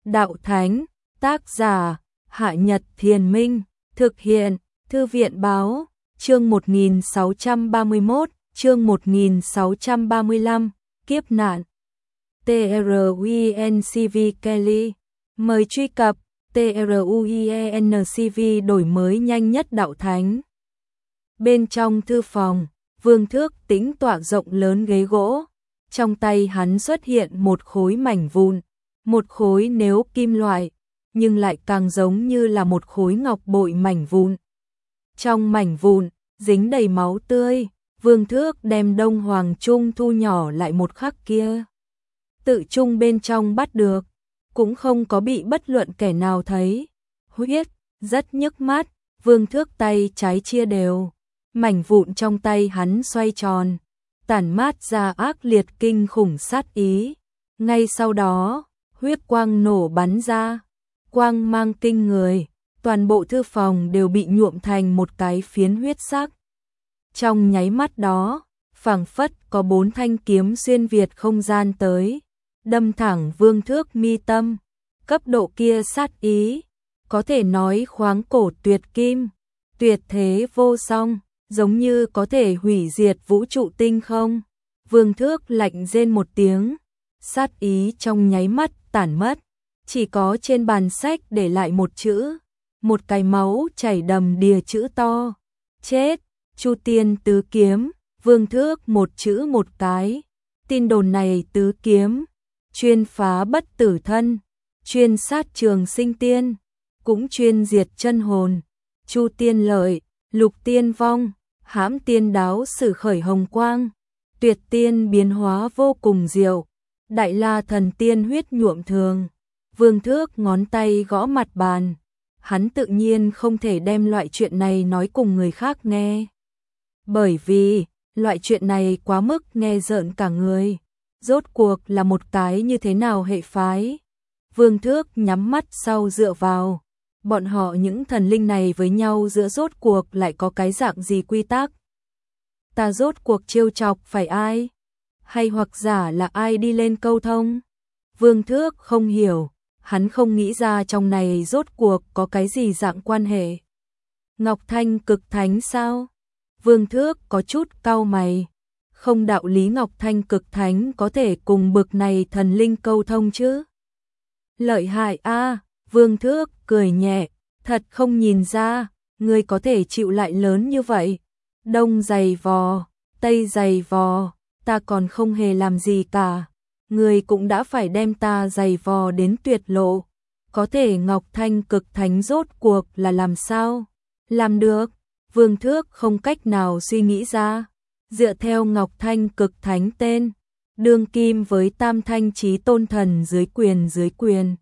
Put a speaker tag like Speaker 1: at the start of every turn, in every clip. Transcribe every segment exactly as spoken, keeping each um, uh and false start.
Speaker 1: Đạo Thánh, tác giả, Hạ Nhật Thiền Minh, thực hiện, Thư viện Báo, chương một nghìn sáu trăm ba mươi mốt, chương một nghìn sáu trăm ba mươi lăm, kiếp nạn. TRUENCV Kelly, mời truy cập TRUENCV đổi mới nhanh nhất Đạo Thánh. Bên trong thư phòng, Vương Thước Tĩnh tọa rộng lớn ghế gỗ, trong tay hắn xuất hiện một khối mảnh vụn, một khối nếu kim loại, nhưng lại càng giống như là một khối ngọc bội mảnh vụn. Trong mảnh vụn, dính đầy máu tươi, Vương Thước đem Đông Hoàng Trung thu nhỏ lại một khắc kia. Tự trung bên trong bắt được, cũng không có bị bất luận kẻ nào thấy. Huyết, rất nhức mắt, Vương Thước tay trái chia đều, mảnh vụn trong tay hắn xoay tròn, tản mát ra ác liệt kinh khủng sát ý. Ngay sau đó, huyết quang nổ bắn ra, quang mang kinh người, toàn bộ thư phòng đều bị nhuộm thành một cái phiến huyết sắc. Trong nháy mắt đó, phảng phất có bốn thanh kiếm xuyên việt không gian tới, đâm thẳng Vương Thước mi tâm. Cấp độ kia sát ý, có thể nói khoáng cổ tuyệt kim, tuyệt thế vô song, giống như có thể hủy diệt vũ trụ tinh không. Vương Thước lạnh rên một tiếng, sát ý trong nháy mắt tản mất, chỉ có trên bàn sách để lại một chữ, một cái máu chảy đầm đìa chữ to, chết. Chu Tiên tứ kiếm, Vương Thước một chữ một cái. Tin đồn này tứ kiếm, chuyên phá bất tử thân, chuyên sát trường sinh tiên, cũng chuyên diệt chân hồn. Chu Tiên lợi, lục tiên vong, hãm tiên đáo sử khởi hồng quang, tuyệt tiên biến hóa vô cùng diệu, đại la thần tiên huyết nhuộm thường. Vương Thước ngón tay gõ mặt bàn, hắn tự nhiên không thể đem loại chuyện này nói cùng người khác nghe. Bởi vì, loại chuyện này quá mức nghe rợn cả người. Rốt cuộc là một cái như thế nào hệ phái? Vương Thước nhắm mắt sau dựa vào. Bọn họ những thần linh này với nhau giữa rốt cuộc lại có cái dạng gì quy tắc? Ta rốt cuộc trêu chọc phải ai? Hay hoặc giả là ai đi lên câu thông? Vương Thước không hiểu, hắn không nghĩ ra trong này rốt cuộc có cái gì dạng quan hệ. Ngọc Thanh cực thánh sao? Vương Thước có chút cau mày, không đạo lý Ngọc Thanh cực thánh có thể cùng bực này thần linh câu thông chứ. Lợi hại a, à, Vương Thước cười nhẹ, thật không nhìn ra, ngươi có thể chịu lại lớn như vậy. Đông giày vò, tây giày vò, ta còn không hề làm gì cả, ngươi cũng đã phải đem ta giày vò đến tuyệt lộ. Có thể Ngọc Thanh cực thánh rốt cuộc là làm sao? Làm được. Vương Thước không cách nào suy nghĩ ra, dựa theo Ngọc Thanh cực thánh tên, đương kim với tam thanh chí tôn thần dưới quyền dưới quyền.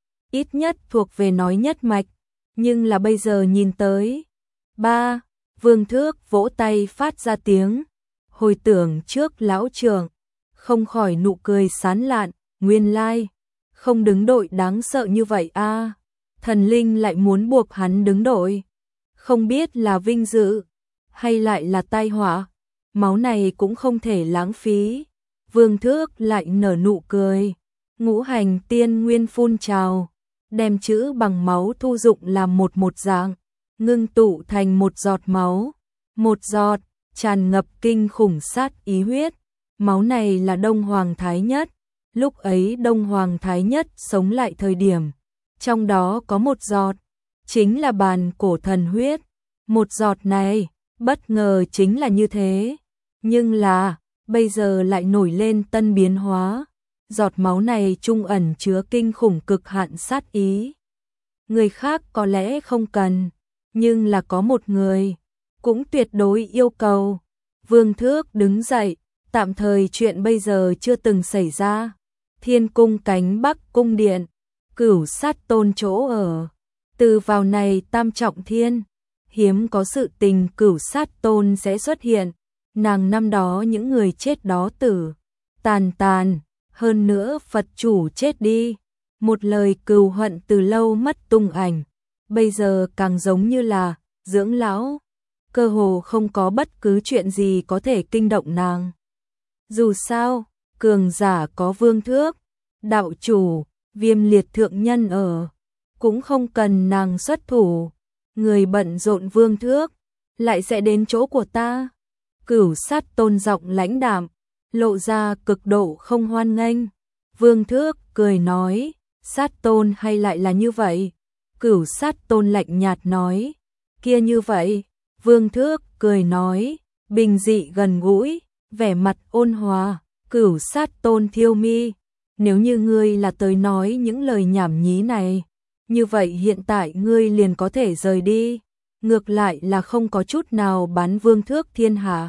Speaker 1: Ít nhất thuộc về nói nhất mạch, nhưng là bây giờ nhìn tới. Ba, Vương Thước vỗ tay phát ra tiếng, hồi tưởng trước lão trưởng, không khỏi nụ cười sán lạn, nguyên lai, không đứng đội đáng sợ như vậy a, à, thần linh lại muốn buộc hắn đứng đội. Không biết là vinh dự, hay lại là tai họa, máu này cũng không thể lãng phí. Vương Thước lại nở nụ cười, ngũ hành tiên nguyên phun trào, đem chữ bằng máu thu dụng làm một một dạng, ngưng tụ thành một giọt máu, một giọt, tràn ngập kinh khủng sát ý huyết. Máu này là Đông Hoàng Thái Nhất, lúc ấy Đông Hoàng Thái Nhất sống lại thời điểm, trong đó có một giọt, chính là bàn cổ thần huyết. Một giọt này, bất ngờ chính là như thế, nhưng là, bây giờ lại nổi lên tân biến hóa. Giọt máu này trung ẩn chứa kinh khủng cực hạn sát ý. Người khác có lẽ không cần, nhưng là có một người, cũng tuyệt đối yêu cầu. Vương Thước đứng dậy, tạm thời chuyện bây giờ chưa từng xảy ra. Thiên cung cánh Bắc cung điện, Cửu Sát Tôn chỗ ở. Từ vào này tam trọng thiên, hiếm có sự tình Cửu Sát Tôn sẽ xuất hiện. Nàng năm đó những người chết đó tử, tàn tàn, hơn nữa Phật chủ chết đi. Một lời cừu hận từ lâu mất tung ảnh, bây giờ càng giống như là dưỡng lão. Cơ hồ không có bất cứ chuyện gì có thể kinh động nàng. Dù sao, cường giả có Vương Thước, đạo chủ, Viêm liệt thượng nhân ở, cũng không cần nàng xuất thủ. Người bận rộn Vương Thước, lại sẽ đến chỗ của ta. Cửu Sát Tôn giọng lãnh đạm, lộ ra cực độ không hoan nghênh. Vương Thước cười nói, Sát Tôn hay lại là như vậy? Cửu Sát Tôn lạnh nhạt nói, kia như vậy. Vương Thước cười nói, bình dị gần gũi, vẻ mặt ôn hòa. Cửu Sát Tôn thiêu mi, nếu như ngươi là tới nói những lời nhảm nhí này, như vậy hiện tại ngươi liền có thể rời đi. Ngược lại là không có chút nào bán Vương Thước thiên hạ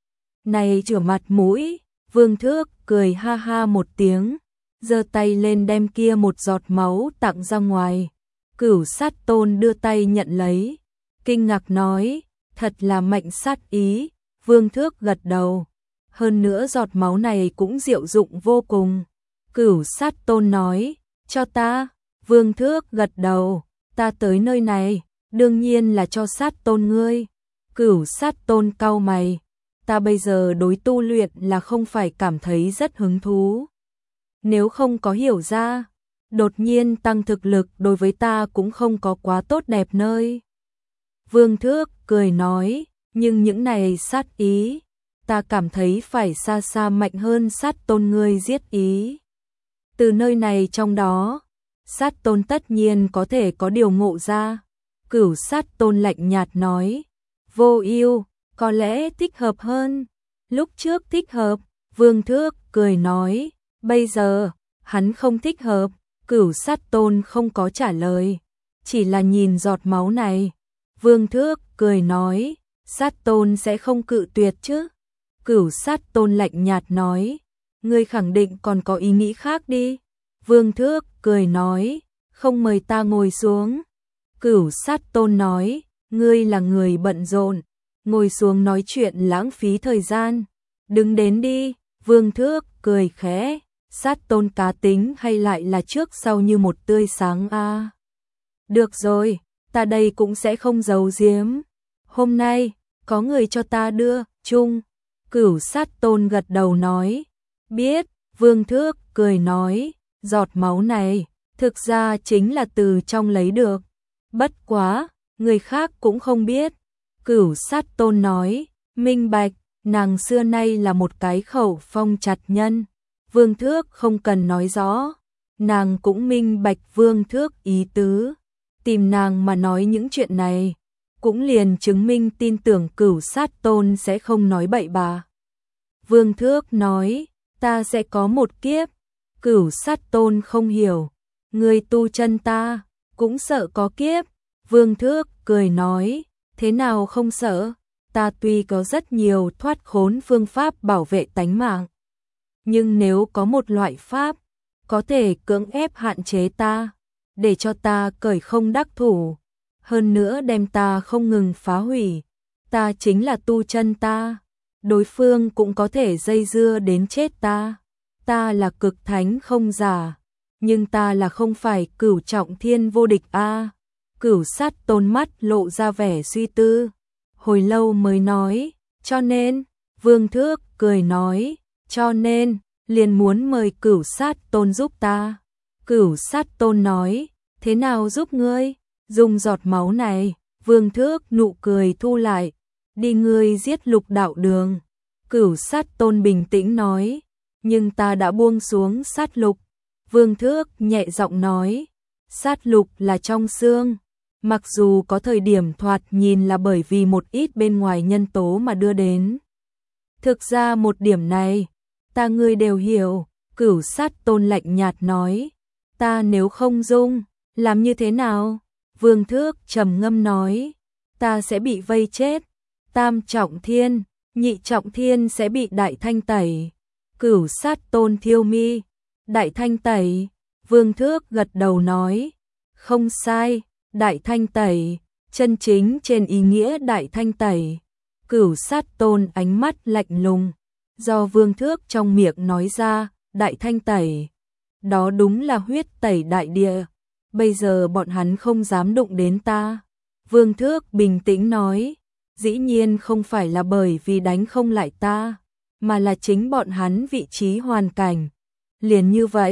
Speaker 1: này chửa mặt mũi. Vương Thước cười ha ha một tiếng, giơ tay lên đem kia một giọt máu tặng ra ngoài. Cửu Sát Tôn đưa tay nhận lấy, kinh ngạc nói, thật là mạnh sát ý. Vương Thước gật đầu, hơn nữa giọt máu này cũng diệu dụng vô cùng. Cửu Sát Tôn nói, cho ta. Vương Thước gật đầu, ta tới nơi này, đương nhiên là cho Sát Tôn ngươi. Cửu Sát Tôn cau mày, ta bây giờ đối tu luyện là không phải cảm thấy rất hứng thú. Nếu không có hiểu ra, đột nhiên tăng thực lực đối với ta cũng không có quá tốt đẹp nơi. Vương Thước cười nói, nhưng những này sát ý, ta cảm thấy phải xa xa mạnh hơn Sát Tôn ngươi giết ý. Từ nơi này trong đó, Sát Tôn tất nhiên có thể có điều ngộ ra. Cửu Sát Tôn lạnh nhạt nói, Vô Ưu có lẽ thích hợp hơn. Lúc trước thích hợp. Vương Thước cười nói, bây giờ hắn không thích hợp. Cửu Sát Tôn không có trả lời, chỉ là nhìn giọt máu này. Vương Thước cười nói, Sát Tôn sẽ không cự tuyệt chứ? Cửu Sát Tôn lạnh nhạt nói, ngươi khẳng định còn có ý nghĩ khác đi. Vương Thước cười nói, không mời ta ngồi xuống. Cửu Sát Tôn nói, ngươi là người bận rộn, ngồi xuống nói chuyện lãng phí thời gian, đứng đến đi. Vương Thước cười khẽ, Sát Tôn cá tính hay lại là trước sau như một tươi sáng a. À, được rồi, ta đây cũng sẽ không giấu giếm. Hôm nay có người cho ta đưa chung. Cửu Sát Tôn gật đầu nói, biết. Vương Thước cười nói, giọt máu này thực ra chính là từ trong lấy được, bất quá người khác cũng không biết. Cửu Sát Tôn nói, minh bạch, nàng xưa nay là một cái khẩu phong chặt nhân. Vương Thước không cần nói rõ, nàng cũng minh bạch Vương Thước ý tứ. Tìm nàng mà nói những chuyện này, cũng liền chứng minh tin tưởng Cửu Sát Tôn sẽ không nói bậy bạ. Vương Thước nói, ta sẽ có một kiếp. Cửu Sát Tôn không hiểu, người tu chân ta cũng sợ có kiếp. Vương Thước cười nói, thế nào không sợ, ta tuy có rất nhiều thoát khốn phương pháp bảo vệ tánh mạng, nhưng nếu có một loại pháp có thể cưỡng ép hạn chế ta, để cho ta cởi không đắc thủ, hơn nữa đem ta không ngừng phá hủy, ta chính là tu chân ta, đối phương cũng có thể dây dưa đến chết ta. Ta là cực thánh không giả, nhưng ta là không phải cửu trọng thiên vô địch a. À. Cửu Sát Tôn mắt lộ ra vẻ suy tư, hồi lâu mới nói, cho nên. Vương Thước cười nói, cho nên liền muốn mời Cửu Sát Tôn giúp ta. Cửu Sát Tôn nói, thế nào giúp ngươi? Dùng giọt máu này. Vương Thước nụ cười thu lại, đi ngươi giết Lục Đạo Đường. Cửu Sát Tôn bình tĩnh nói, nhưng ta đã buông xuống sát lục. Vương Thước nhẹ giọng nói, sát lục là trong xương, mặc dù có thời điểm thoạt nhìn là bởi vì một ít bên ngoài nhân tố mà đưa đến. Thực ra một điểm này, ta ngươi đều hiểu. Cửu Sát Tôn lạnh nhạt nói, ta nếu không dung, làm như thế nào? Vương Thước trầm ngâm nói, ta sẽ bị vây chết. Tam trọng thiên, nhị trọng thiên sẽ bị đại thanh tẩy. Cửu Sát Tôn thiêu mi, đại thanh tẩy. Vương Thước gật đầu nói, không sai, đại thanh tẩy, chân chính trên ý nghĩa đại thanh tẩy. Cửu Sát Tôn ánh mắt lạnh lùng, do Vương Thước trong miệng nói ra, đại thanh tẩy, đó đúng là huyết tẩy đại địa, bây giờ bọn hắn không dám đụng đến ta. Vương Thước bình tĩnh nói, dĩ nhiên không phải là bởi vì đánh không lại ta, mà là chính bọn hắn vị trí hoàn cảnh. Liền như vậy,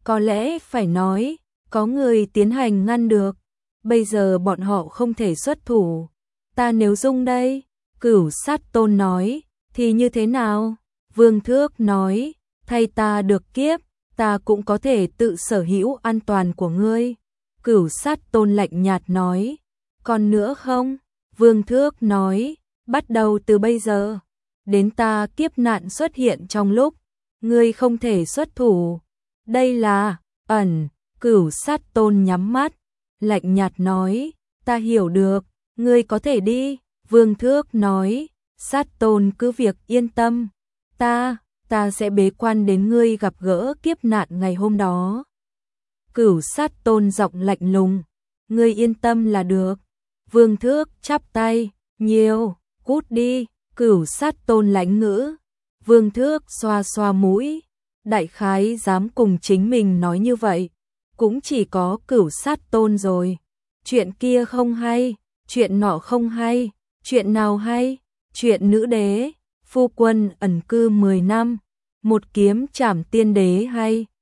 Speaker 1: có lẽ phải nói, có người tiến hành ngăn được, bây giờ bọn họ không thể xuất thủ. Ta nếu dung đây, Cửu Sát Tôn nói, thì như thế nào? Vương Thước nói, thay ta được kiếp, ta cũng có thể tự sở hữu an toàn của ngươi. Cửu Sát Tôn lạnh nhạt nói, còn nữa không? Vương Thước nói, bắt đầu từ bây giờ, đến ta kiếp nạn xuất hiện trong lúc, ngươi không thể xuất thủ. Đây là ẩn. Cửu Sát Tôn nhắm mắt, lạnh nhạt nói, ta hiểu được, ngươi có thể đi. Vương Thước nói, Sát Tôn cứ việc yên tâm, ta, ta sẽ bế quan đến ngươi gặp gỡ kiếp nạn ngày hôm đó. Cửu Sát Tôn giọng lạnh lùng, ngươi yên tâm là được. Vương Thước chắp tay, nhiều, cút đi. Cửu Sát Tôn lãnh ngữ. Vương Thước xoa xoa mũi, đại khái dám cùng chính mình nói như vậy, cũng chỉ có Cửu Sát Tôn rồi. Chuyện kia không hay, chuyện nọ không hay, chuyện nào hay? Chuyện nữ đế, phu quân ẩn cư mười năm, một kiếm trảm tiên đế hay?